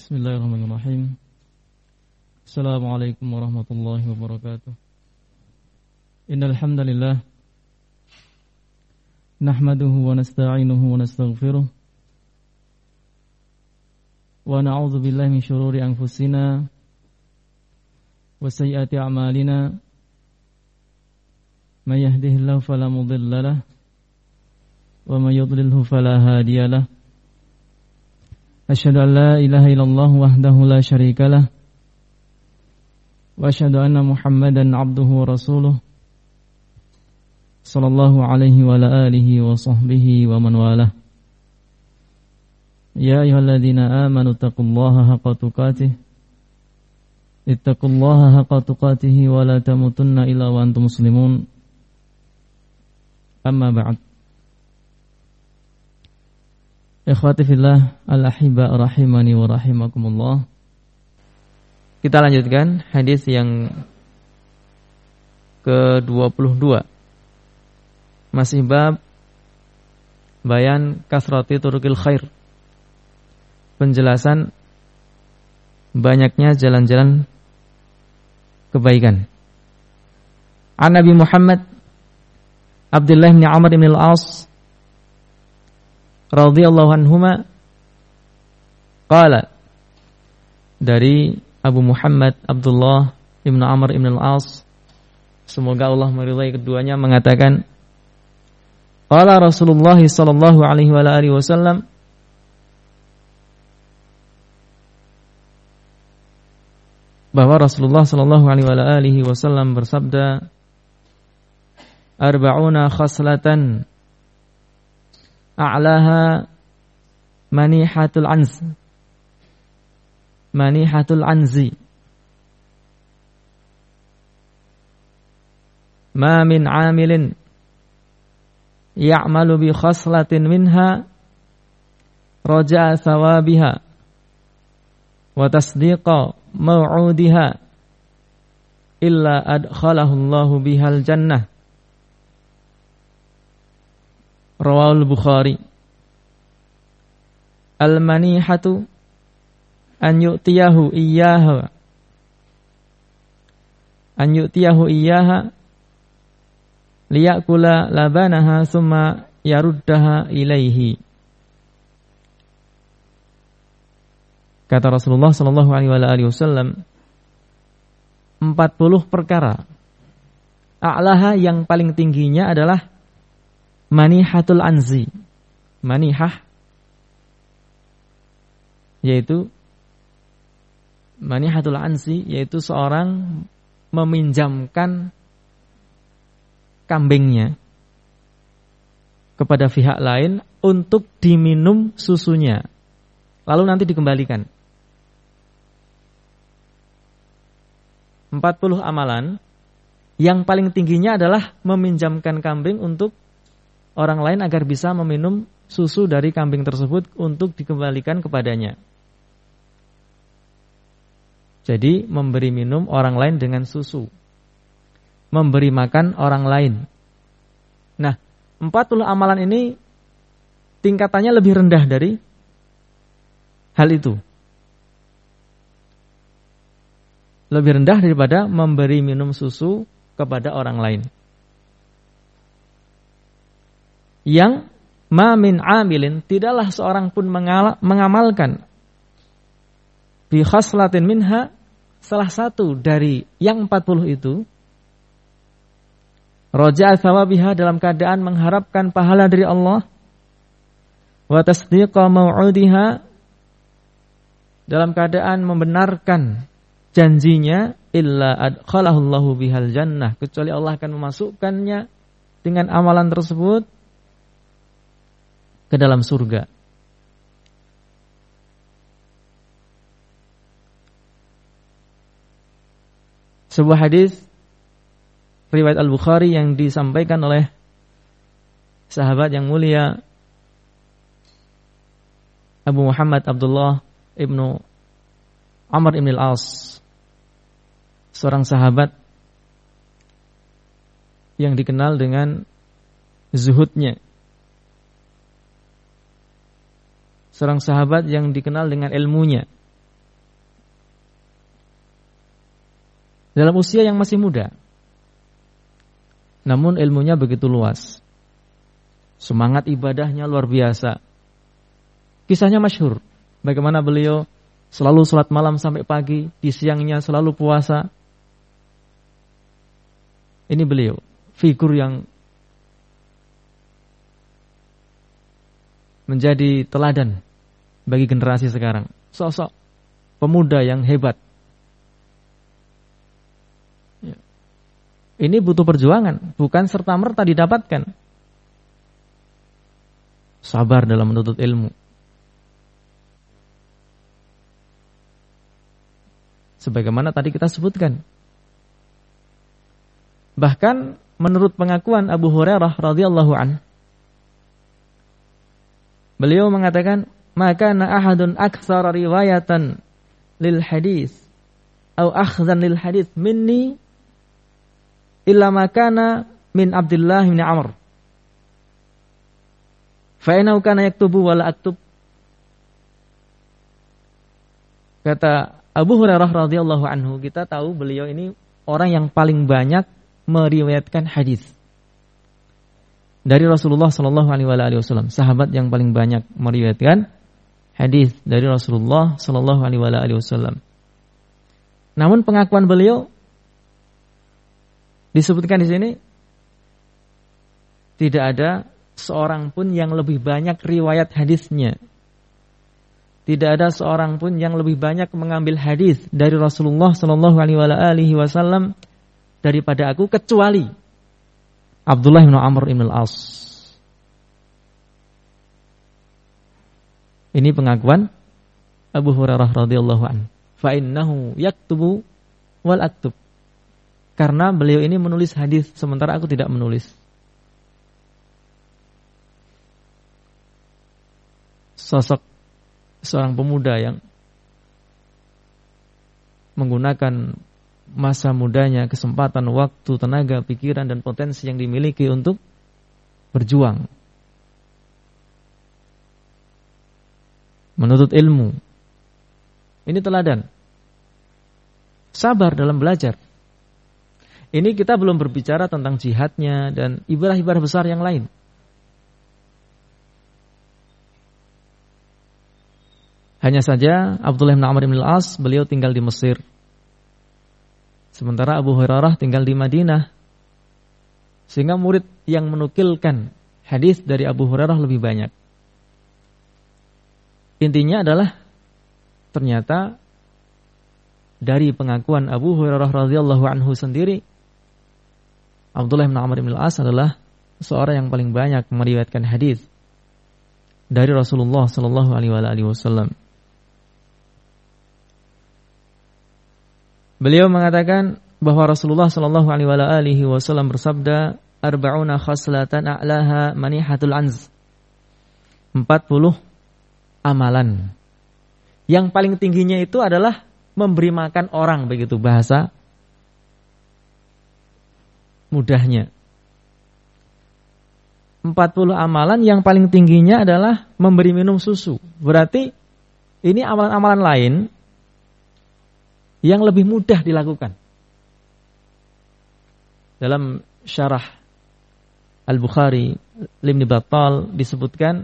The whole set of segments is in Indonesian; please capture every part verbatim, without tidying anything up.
Bismillahirrahmanirrahim. Assalamualaikum warahmatullahi wabarakatuh. Innal hamdalillah nahmaduhu wa nasta'inuhu wa nastaghfiruh wa na'udzu billahi min shururi anfusina wa sayyiati a'malina. May yahdihillahu fala mudilla lahu wa may yudlilhu fala hadiya lahu. Asyhadu an la ilaha illallah wahdahu la syarika lah wa asyhadu anna Muhammadan abduhu wa rasuluh sallallahu alaihi wa ala alihi wa sahbihi wa man walah. Ya ayyuhalladzina amanu taqullaha haqqa tuqatih ittaqullaha haqqa tuqatih wa la tamutunna illa wa antum muslimun. Amma ba'd. Ikhwati fillah al-ahibba rahimani wa rahimakumullah. Kita lanjutkan hadis yang ke dua puluh dua. Masih bab bayan kasrati turukil khair. Penjelasan banyaknya jalan-jalan kebaikan. An Nabi Muhammad Abdullah bin Amr bin al-As radhiyallahu anhuma qala, dari Abu Muhammad Abdullah ibn Amr ibn al-As, semoga Allah meridai keduanya, mengatakan qala Rasulullah sallallahu alaihi wa alihi wasallam, bahwa Rasulullah sallallahu alaihi wa alihi wasallam bersabda, arba'una khaslatan a'laha manihatul anz manihatul anzi ma min 'amilin ya'malu bi khaslatin minha raja'a thawabiha wa tasdiqa maw'udiha illa adkhalahu Allahu bihal jannah. Rawahul Bukhari. Al-manihatu an yu'tiyahu iyyaha an yu'tiyahu iyyaha liyakula labanaha thumma yaruddaha ilaihi. Kata Rasulullah sallallahu alaihi wasallam, empat puluh perkara. A'laha, yang paling tingginya adalah manihatul anzi. Manihah yaitu manihatul anzi yaitu seorang meminjamkan kambingnya kepada pihak lain untuk diminum susunya, lalu nanti dikembalikan. Empat puluh amalan, yang paling tingginya adalah meminjamkan kambing untuk orang lain agar bisa meminum susu dari kambing tersebut untuk dikembalikan kepadanya. Jadi memberi minum orang lain dengan susu, memberi makan orang lain. Nah, empat puluh amalan ini tingkatannya lebih rendah dari hal itu. Lebih rendah daripada memberi minum susu kepada orang lain. Yang ma min amilin, tidaklah seorang pun mengamalkan bi khaslatin minha, salah satu dari yang empat puluh itu, raja'a thawabiha, dalam keadaan mengharapkan pahala dari Allah, wa tasdiqa maw'udiha, dalam keadaan membenarkan janjinya, illa adkhalahu Allahu bihal jannah, kecuali Allah akan memasukkannya dengan amalan tersebut ke dalam surga. Sebuah hadis riwayat Al-Bukhari yang disampaikan oleh sahabat yang mulia Abu Muhammad Abdullah ibnu Amr ibn al-As, seorang sahabat yang dikenal dengan zuhudnya, seorang sahabat yang dikenal dengan ilmunya, dalam usia yang masih muda. Namun ilmunya begitu luas. Semangat ibadahnya luar biasa. Kisahnya masyhur. Bagaimana beliau selalu sholat malam sampai pagi, di siangnya selalu puasa. Ini beliau, figur yang menjadi teladan bagi generasi sekarang. Sosok pemuda yang hebat. Ini butuh perjuangan, bukan serta-merta didapatkan. Sabar dalam menuntut ilmu. Sebagaimana tadi kita sebutkan. Bahkan menurut pengakuan Abu Hurairah radhiyallahu an, beliau mengatakan, "Maka na ahadun aktsara riwayatan lil hadis atau akhdhan lil hadis minni illa makana min Abdullah bin Amr. Fa innahu kana yaktubu wa la aktub." Kata Abu Hurairah radhiyallahu anhu, kita tahu beliau ini orang yang paling banyak meriwayatkan hadis dari Rasulullah sallallahu alaihi wasallam, sahabat yang paling banyak meriwayatkan hadis dari Rasulullah sallallahu alaihi wasallam. Namun pengakuan beliau disebutkan di sini, tidak ada seorang pun yang lebih banyak riwayat hadisnya. Tidak ada seorang pun yang lebih banyak mengambil hadis dari Rasulullah sallallahu alaihi wasallam daripada aku, kecuali Abdullah bin Amr bin al-As. Ini pengakuan Abu Hurairah radhiyallahu anhu. Fa innahu yaktubu wal aktub. Karena beliau ini menulis hadis sementara aku tidak menulis. Sosok seorang pemuda yang menggunakan masa mudanya, kesempatan, waktu, tenaga, pikiran, dan potensi yang dimiliki untuk berjuang, menuntut ilmu. Ini teladan. Sabar dalam belajar. Ini kita belum berbicara tentang jihadnya dan ibadah-ibadah besar yang lain. Hanya saja Abdullah bin Amr bin al-As beliau tinggal di Mesir, sementara Abu Hurairah tinggal di Madinah. Sehingga murid yang menukilkan hadis dari Abu Hurairah lebih banyak. Intinya adalah ternyata dari pengakuan Abu Hurairah radhiyallahu anhu sendiri, Abdullah bin Amr bin al-As adalah seorang yang paling banyak meriwayatkan hadis dari Rasulullah sallallahu alaihi wasallam. Beliau mengatakan bahwa Rasulullah sallallahu alaihi wasallam bersabda, arba'una khaslatan a'laha manihatul anz. empat puluh amalan yang paling tingginya itu adalah memberi makan orang, begitu bahasa mudahnya. empat puluh amalan yang paling tingginya adalah memberi minum susu. Berarti ini amalan-amalan lain yang lebih mudah dilakukan. Dalam syarah Al-Bukhari Ibn Battal disebutkan,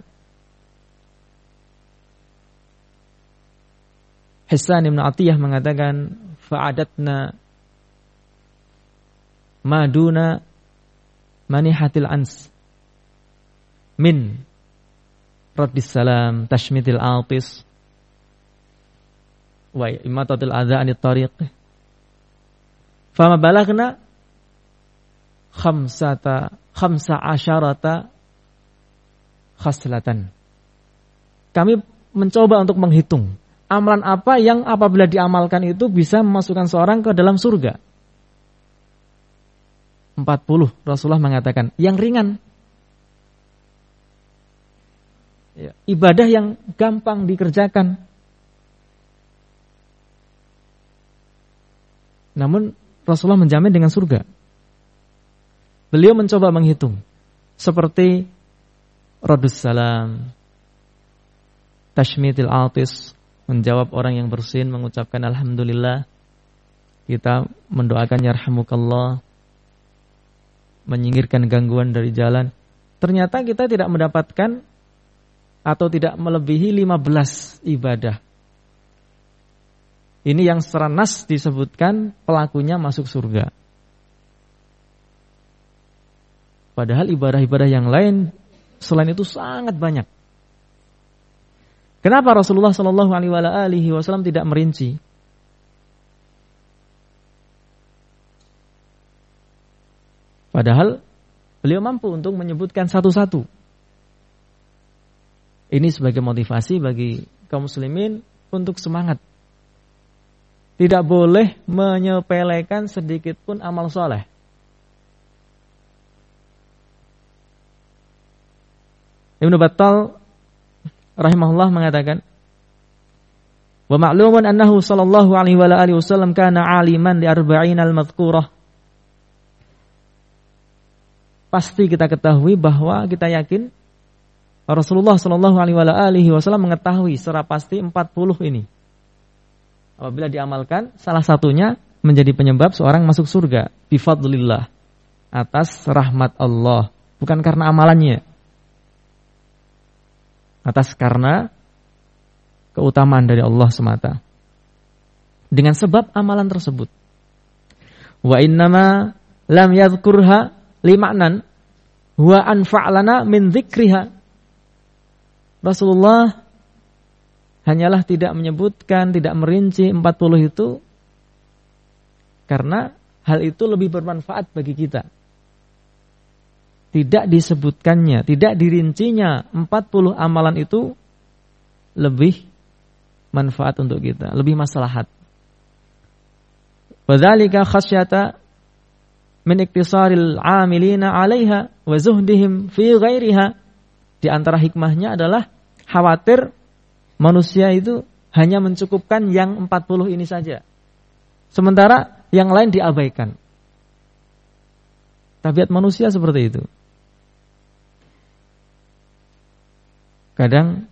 Hisan Ibn Atiyah mengatakan, fa'adatna maduna manihatil ans min raddis salam tashmitil altis wa imatatil adza anit tariq fama balagna khamsata khamsa asyarata khaslatan. Kami mencoba untuk menghitung amalan apa yang apabila diamalkan itu bisa memasukkan seorang ke dalam surga. empat puluh Rasulullah mengatakan yang ringan, ya, ibadah yang gampang dikerjakan. Namun Rasulullah menjamin dengan surga. Beliau mencoba menghitung seperti Raddus salam, tashmitil altis, menjawab orang yang bersin, mengucapkan alhamdulillah, kita mendoakan yarhamukallah, menyingkirkan gangguan dari jalan, ternyata kita tidak mendapatkan atau tidak melebihi lima belas ibadah. Ini yang secara nas disebutkan pelakunya masuk surga. Padahal ibadah-ibadah yang lain selain itu sangat banyak. Kenapa Rasulullah Shallallahu Alaihi Wasallam tidak merinci? Padahal beliau mampu untuk menyebutkan satu-satu. Ini sebagai motivasi bagi kaum muslimin untuk semangat. Tidak boleh menyepelekan sedikit pun amal soleh. Ibnu Battal rahimahullah mengatakan, wa ma'lumun annahu sallallahu alaihi wa alihi wasallam kana aliman li arba'in al-madhkurah. Pasti kita ketahui bahwa kita yakin Rasulullah sallallahu alaihi wa alihi wasallam mengetahui secara pasti empat puluh ini. Apabila diamalkan, salah satunya menjadi penyebab seorang masuk surga bifadlillah, atas rahmat Allah, bukan karena amalannya, atas karena keutamaan dari Allah semata. Dengan sebab amalan tersebut. Wa innama lam yadhkurha lima'nan wa anfa'lana min dzikriha. Rasulullah hanyalah tidak menyebutkan, tidak merinci empat puluh itu karena hal itu lebih bermanfaat bagi kita. Tidak disebutkannya, tidak dirincinya empat puluh amalan itu lebih manfaat untuk kita, lebih maslahat. Wadzalika khasyata min iktisaril 'amilina 'alaiha wa zuhdihim fi ghairiha. Di antara hikmahnya adalah khawatir manusia itu hanya mencukupkan yang empat puluh ini saja, sementara yang lain diabaikan. Tabiat manusia seperti itu. Kadang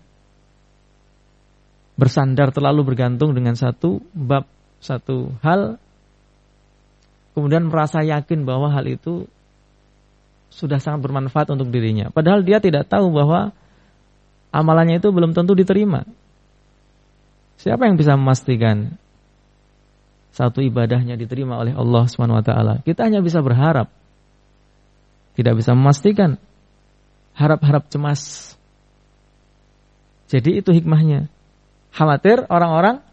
bersandar terlalu bergantung dengan satu bab, satu hal, kemudian merasa yakin bahwa hal itu sudah sangat bermanfaat untuk dirinya. Padahal dia tidak tahu bahwa amalannya itu belum tentu diterima. Siapa yang bisa memastikan satu ibadahnya diterima oleh Allah subhanahu wa taala? Kita hanya bisa berharap, tidak bisa memastikan. Harap-harap cemas. Jadi itu hikmahnya. Khawatir orang-orang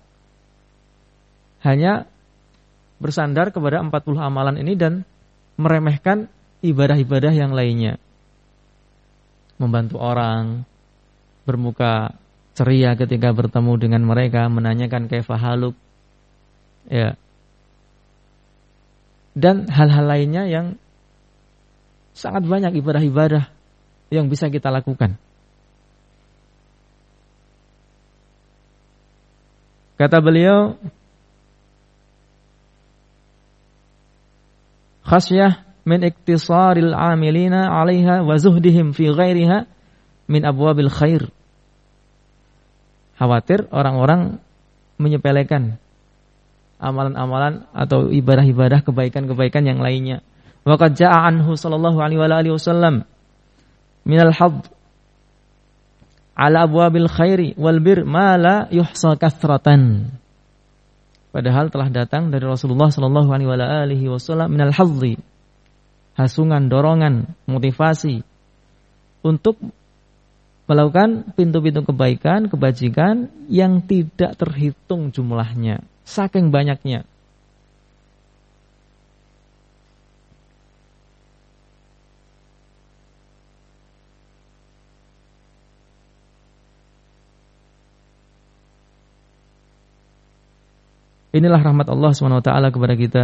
hanya bersandar kepada empat puluh amalan ini dan meremehkan ibadah-ibadah yang lainnya. Membantu orang, bermuka ceria ketika bertemu dengan mereka, menanyakan kaifa haluk, ya, dan hal-hal lainnya yang sangat banyak ibadah-ibadah yang bisa kita lakukan. Kata beliau, khasyah min iktisaril amilina 'alaiha wa zuhdihim fi ghairiha min abwabil khair. Khawatir orang-orang menyepelekan amalan-amalan atau ibadah-ibadah, kebaikan-kebaikan yang lainnya. Wa qad jaa'a anhu sallallahu alaihi wa alihi wasallam minal hadd ala abwabil khairi wal bir ma la yuhsa kathratan. Padahal telah datang dari Rasulullah sallallahu alaihi wa alihi wasallam minal hadzi, hasungan, dorongan, motivasi untuk melakukan pintu-pintu kebaikan, kebajikan yang tidak terhitung jumlahnya, saking banyaknya. Inilah rahmat Allah subhanahu wa taala kepada kita,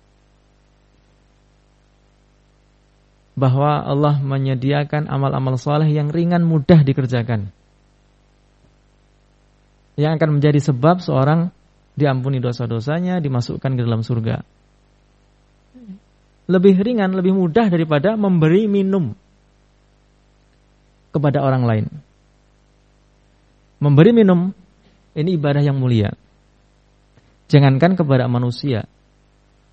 bahwa Allah menyediakan amal-amal saleh yang ringan, mudah dikerjakan, yang akan menjadi sebab seorang diampuni dosa-dosanya, dimasukkan ke dalam surga. Lebih ringan, lebih mudah daripada memberi minum kepada orang lain. Memberi minum ini ibadah yang mulia. Jangankan kepada manusia,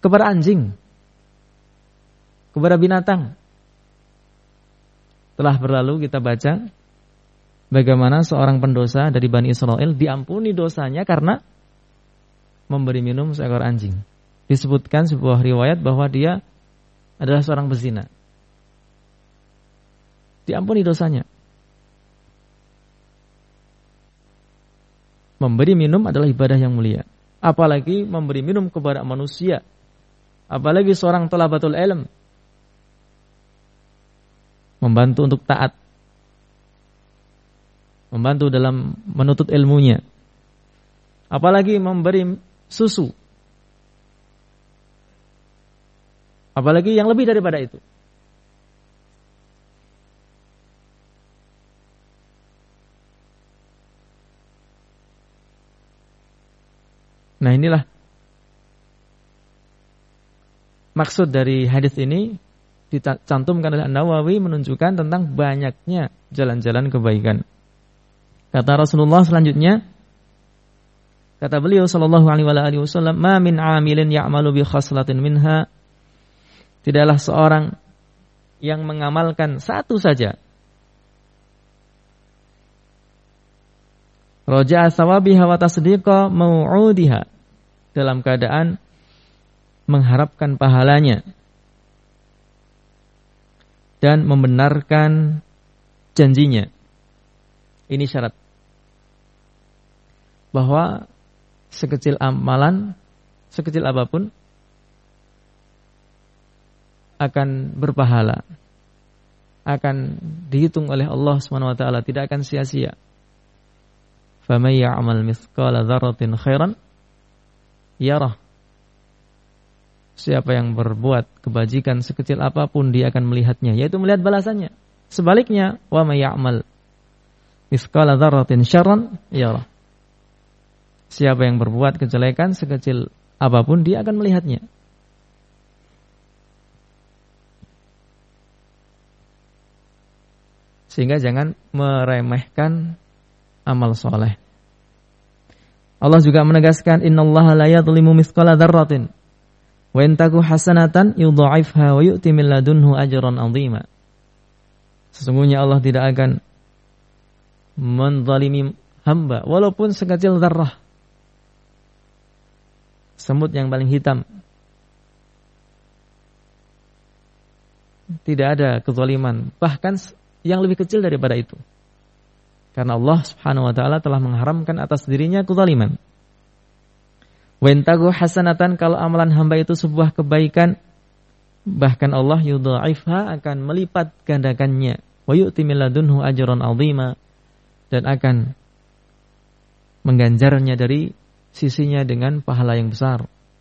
kepada anjing, kepada binatang. Telah berlalu kita baca bagaimana seorang pendosa dari Bani Israel diampuni dosanya karena memberi minum seekor anjing. Disebutkan sebuah riwayat bahwa dia adalah seorang pezina. Diampuni dosanya. Memberi minum adalah ibadah yang mulia. Apalagi memberi minum kepada manusia. Apalagi seorang talabatul ilm. Membantu untuk taat. Membantu dalam menuntut ilmunya. Apalagi memberi susu. Apalagi yang lebih daripada itu. Nah, inilah maksud dari hadis ini, dicantumkan oleh An-Nawawi, menunjukkan tentang banyaknya jalan-jalan kebaikan. Kata Rasulullah selanjutnya, kata beliau sallallahu alaihi wasallam, "Ma min 'amilin ya'malu bi khaslatin minha." Tidaklah seorang yang mengamalkan satu saja, raja'a thawabiha wa tasdiqa mau'udiha, dalam keadaan mengharapkan pahalanya dan membenarkan janjinya. Ini syarat bahwa sekecil amalan, sekecil apapun akan berpahala, akan dihitung oleh Allah subhanahu wa taala, tidak akan sia-sia. Faman ya'mal mithqala dzarratin khairan yarah. Siapa yang berbuat kebajikan sekecil apapun, dia akan melihatnya, yaitu melihat balasannya. Sebaliknya, wa may ya'mal mithqala dzarratin syarran yarah. Siapa yang berbuat kejelekan sekecil apapun, dia akan melihatnya. Sehingga jangan meremehkan amal soleh. Allah juga menegaskan, innallaha la yadhlimu mithqala dzarratin wa in taku hasanatan yudha'ifha wa yu'ti min ladunhu ajran 'azima. Sesungguhnya Allah tidak akan menzalimi hamba walaupun sekecil zarrah, semut yang paling hitam. Tidak ada kezaliman, bahkan yang lebih kecil daripada itu. Karena Allah subhanahu wa ta'ala telah mengharamkan atas dirinya kezaliman. Wa in taku hasanatan, kalau amalan hamba itu sebuah kebaikan, bahkan Allah yudha'ifha, akan melipat gandakannya. Wa yu'ti min ladunhu ajran 'azima, dan akan mengganjarnya dari sisinya dengan pahala yang besar.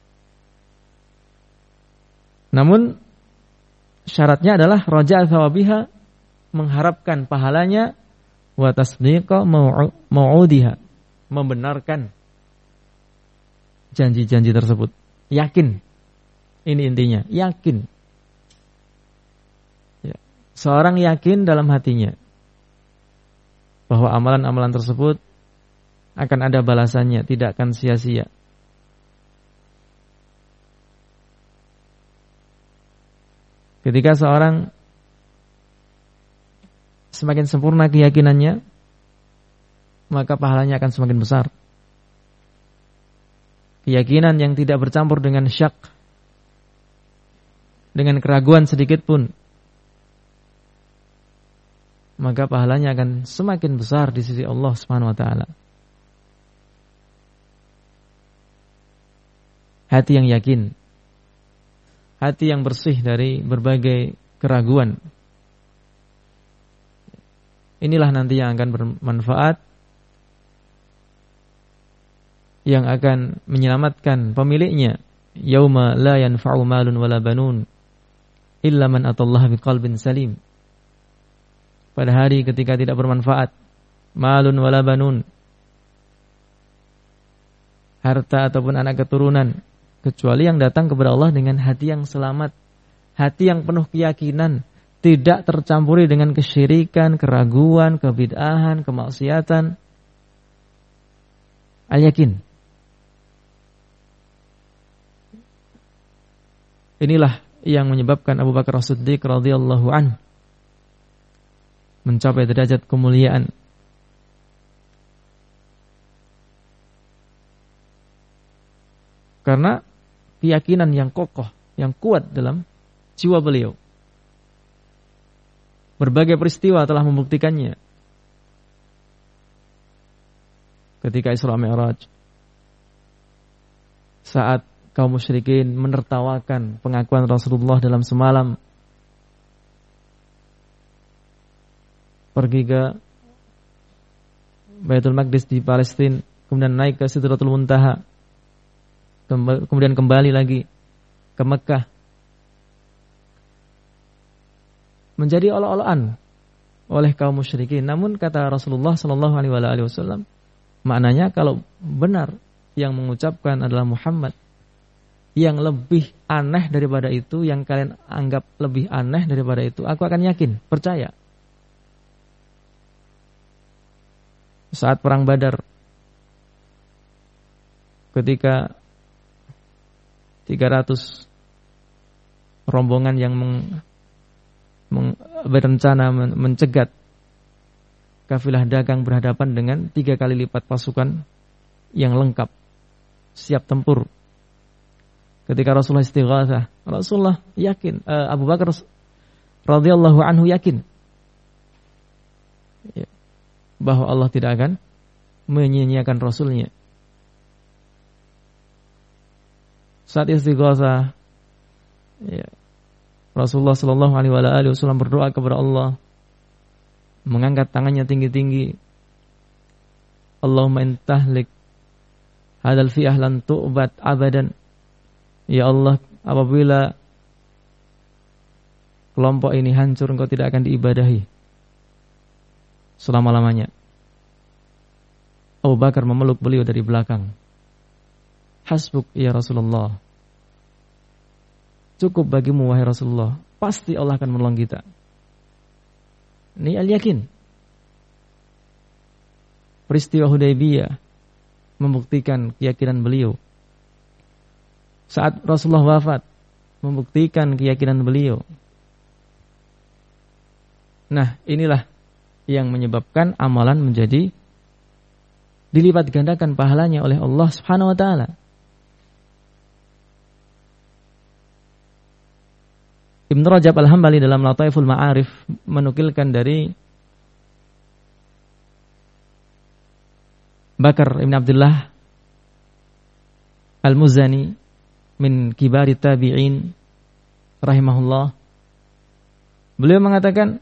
Namun syaratnya adalah raja'a thawabiha, mengharapkan pahalanya, wa tasdiqa mau'udiha, membenarkan janji-janji tersebut. Yakin. Ini intinya, yakin. Ya. Seorang yakin dalam hatinya bahwa amalan-amalan tersebut akan ada balasannya, tidak akan sia-sia. Ketika seorang semakin sempurna keyakinannya, maka pahalanya akan semakin besar. Keyakinan yang tidak bercampur dengan syak, dengan keraguan sedikit pun, maka pahalanya akan semakin besar di sisi Allah Subhanahu wa taala. Hati yang yakin, hati yang bersih dari berbagai keraguan, inilah nanti yang akan bermanfaat, yang akan menyelamatkan pemiliknya. Yauma la yanfa'u malun wala banun illa man atallaha biqalbin salim. Pada hari ketika tidak bermanfaat malun wala banun, harta ataupun anak keturunan, kecuali yang datang kepada Allah dengan hati yang selamat, hati yang penuh keyakinan, tidak tercampuri dengan kesyirikan, keraguan, kebid'ahan, kemaksiatan. Al-yakin. inilah yang menyebabkan Abu Bakar As-Siddiq radhiyallahu anhu mencapai derajat kemuliaan. Karena keyakinan yang kokoh, yang kuat dalam jiwa beliau. Berbagai peristiwa telah membuktikannya. Ketika Isra Mi'raj, saat kaum musyrikin menertawakan pengakuan Rasulullah dalam semalam, pergi ke Baitul Maqdis di Palestina, kemudian naik ke Sidratul Muntaha, kemudian kembali lagi ke Mekah, menjadi olok-olokan oleh kaum musyrikin. Namun kata Rasulullah Shallallahu Alaihi Wasallam, maknanya kalau benar yang mengucapkan adalah Muhammad, yang lebih aneh daripada itu, yang kalian anggap lebih aneh daripada itu, aku akan yakin, percaya. Saat perang Badar, ketika tiga ratus rombongan yang meng, meng, berencana men, mencegat kafilah dagang berhadapan dengan tiga kali lipat pasukan yang lengkap, siap tempur. Ketika Rasulullah istighatsah, Rasulullah yakin, uh, Abu Bakar radhiyallahu anhu yakin ya, bahwa Allah tidak akan menyia-nyiakan Rasulnya. Saat istighatsah, ya, Rasulullah Shallallahu Alaihi Wasallam berdoa kepada Allah, mengangkat tangannya tinggi-tinggi. Allahumma intahlik hadal fi'ah lan tu'bad abadan. Ya Allah, apabila kelompok ini hancur, engkau tidak akan diibadahi selama-lamanya. Abu Bakar memeluk beliau dari belakang. Hasbuk ya Rasulullah. Cukup bagimu wahai Rasulullah. Pasti Allah akan menolong kita. Ini al-yakin. Peristiwa Hudaybiyah membuktikan keyakinan beliau. Saat Rasulullah wafat, membuktikan keyakinan beliau. Nah, inilah yang menyebabkan amalan menjadi dilipat gandakan pahalanya oleh Allah Subhanahu wa taala. Ibnu Rajab Al-Hambali dalam Lataiful Ma'arif menukilkan dari Bakar Ibn Abdullah Al-Muzani min kibari tabi'in rahimahullah. Beliau mengatakan,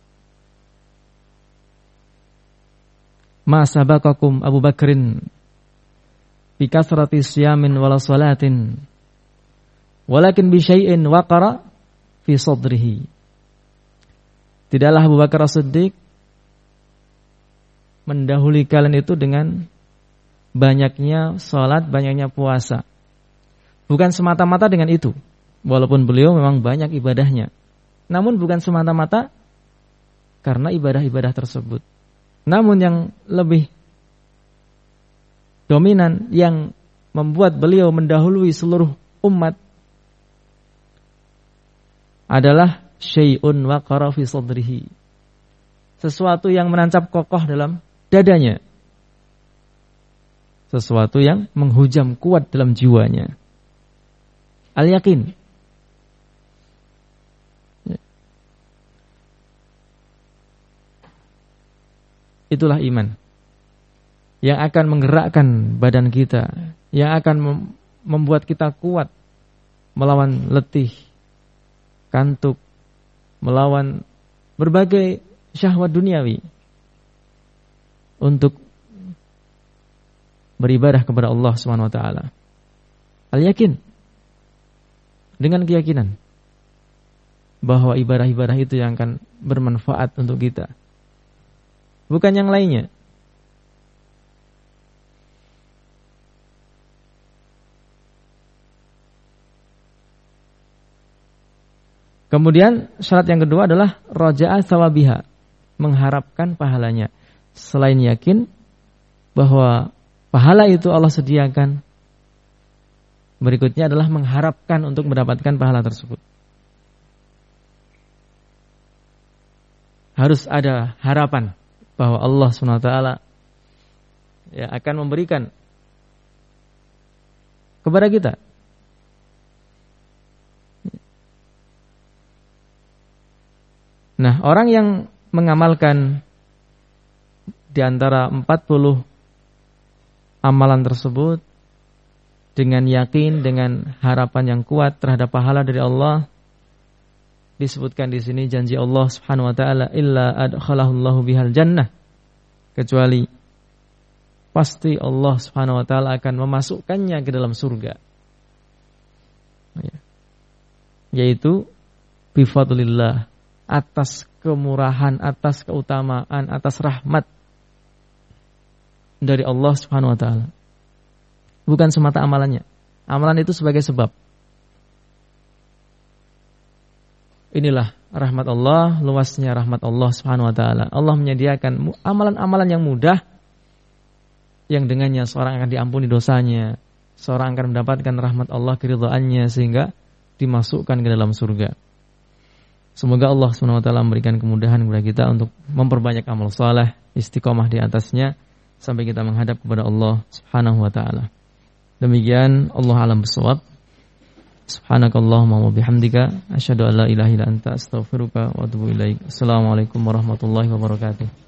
ma sabaqakum Abu Bakrin bi kasrati siyamin wala salatin walakin bi syai'in waqara fi sadrihi. Tidaklah Abu Bakar As-Siddiq mendahului kalian itu dengan banyaknya salat, banyaknya puasa. Bukan semata-mata dengan itu, walaupun beliau memang banyak ibadahnya. Namun bukan semata-mata karena ibadah-ibadah tersebut. Namun yang lebih dominan, yang membuat beliau mendahului seluruh umat adalah syai'un waqara fi sadrihi. Sesuatu yang menancap kokoh dalam dadanya. Sesuatu yang menghujam kuat dalam jiwanya. Al-yakin. Itulah iman yang akan menggerakkan badan kita, yang akan mem- membuat kita kuat melawan letih, kantuk, melawan berbagai syahwat duniawi untuk beribadah kepada Allah Subhanahu wa taala. Al-yakin, dengan keyakinan bahwa ibadah-ibadah itu yang akan bermanfaat untuk kita, bukan yang lainnya. Kemudian syarat yang kedua adalah raja'a thawabiha, mengharapkan pahalanya. Selain yakin bahwa pahala itu Allah sediakan, berikutnya adalah mengharapkan untuk mendapatkan pahala tersebut. Harus ada harapan bahwa Allah subhanahu wa taala ya akan memberikan kepada kita. Nah, orang yang mengamalkan di antara empat puluh amalan tersebut dengan yakin, dengan harapan yang kuat terhadap pahala dari Allah, disebutkan di sini janji Allah Subhanahu wa taala, illa adkhalahullahu bihal jannah, kecuali pasti Allah Subhanahu wa taala akan memasukkannya ke dalam surga. Yaitu bifadlillah, atas kemurahan, atas keutamaan, atas rahmat dari Allah Subhanahu wa taala. Bukan semata amalannya. Amalan itu sebagai sebab. Inilah rahmat Allah, luasnya rahmat Allah Subhanahu wa taala. Allah menyediakan amalan-amalan yang mudah yang dengannya seorang akan diampuni dosanya, seorang akan mendapatkan rahmat Allah, keridhaannya, sehingga dimasukkan ke dalam surga. Semoga Allah subhanahu wa taala memberikan kemudahan kepada kita untuk memperbanyak amal saleh, istiqomah di atasnya sampai kita menghadap kepada Allah subhanahu wa taala. Demikian, Allah alam bisawab. Subhanakallahumma wa bihamdika asyhadu an la ilaha illa anta astaghfiruka wa atubu ilaik. Assalamualaikum warahmatullahi wabarakatuh.